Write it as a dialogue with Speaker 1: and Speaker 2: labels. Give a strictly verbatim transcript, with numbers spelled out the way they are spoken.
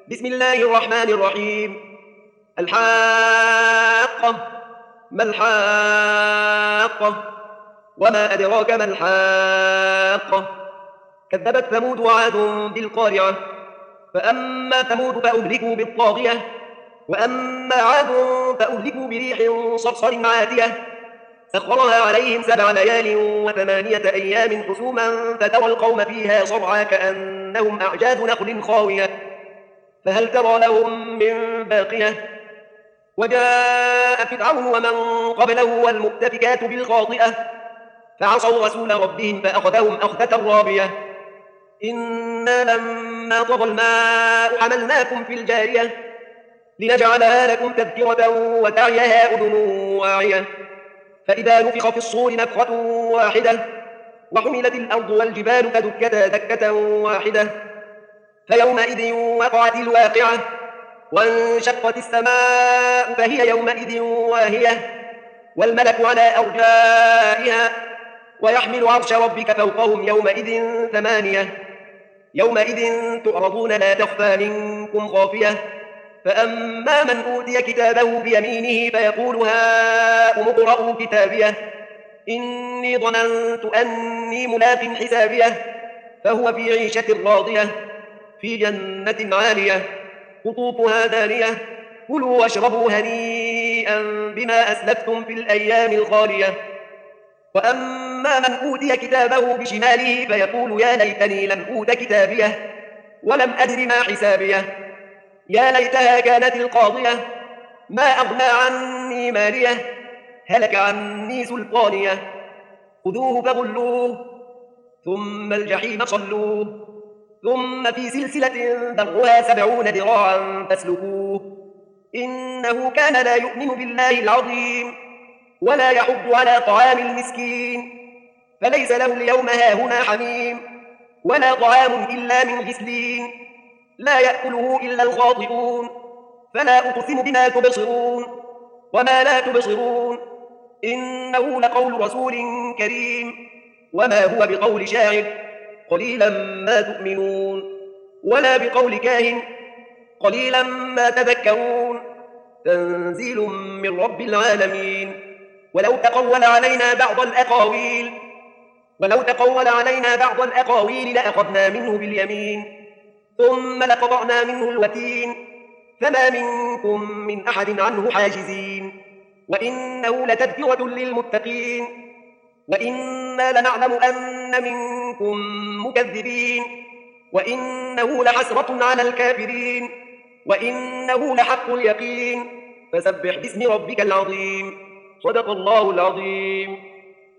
Speaker 1: بسم الله الرحمن الرحيم. الحاقة. ما الحاقة؟ وما أدراك ما الحاقة؟ كذبت ثمود وعاد بالقارعة. فأما ثمود فأهلكوا بالطاغية، وأما عاد فأهلكوا بريح صرصر عاتية سخرها عليهم سبع ليال وثمانية أيام حسوما فترى القوم فيها صرعى كأنهم أعجاز نخل خاوية فهل ترى لهم من باقية. وجاء فرعون ومن قبله والمؤتفكات بالخاطئة فعصوا رسول ربهم فأخذهم أخذة رابية. إنا لما طغى الماء حملناكم في الجارية لنجعلها لكم تذكرة وتعيها أذن واعية فإذا نفخ في الصور نفخة واحدة وحملت الأرض والجبال فدكتا دكة واحدة فيومئذ وقعت الواقعة وانشقت السماء فهي يومئذ واهية والملك على أرجائها ويحمل عرش ربك فوقهم يومئذ ثمانية يومئذ تعرضون لا تخفى منكم خافية فأما من أوتي كتابه بيمينه فيقول هاؤم اقرءوا كتابيه إني ظننت أني ملاق حسابيه فهو في عيشة راضية في جنة عالية قطوفها دانية كلوا واشربوا هنيئا بما أسلفتم في الأيام الخالية. وأما من أوتي كتابه بشماله فيقول يا ليتني لم أوت كتابيه ولم أدر ما حسابيه يا ليتها كانت القاضية ما أغنى عني ماليه هلك عني سلطانيه خذوه فغلوه ثم الجحيم صلوه ثم في سلسلة ذرعها سبعون ذراعا فاسلكوه إنه كان لا يؤمن بالله العظيم ولا يحض على طعام المسكين فليس له اليوم هاهنا حميم ولا طعام إلا من غسلين لا يأكله إلا الخاطئون فلا أقسم بما تبصرون وما لا تبصرون إنه لقول رسول كريم وما هو بقول شاعر قليلا ما تؤمنون ولا بقول كاهن قليلا ما تذكرون تنزيل من رب العالمين. ولو تقول علينا بعض الأقاويل ولو تقول علينا بعض الأقاويل لأخذنا منه باليمين ثم لقطعنا منه الوتين فما منكم من أحد عنه حاجزين وإنه لتذكرة للمتقين وإنا لنعلم أن منكم مكذبين وإنه لحسرة على الكافرين وإنه لحق اليقين فسبح باسم ربك العظيم. صدق الله العظيم.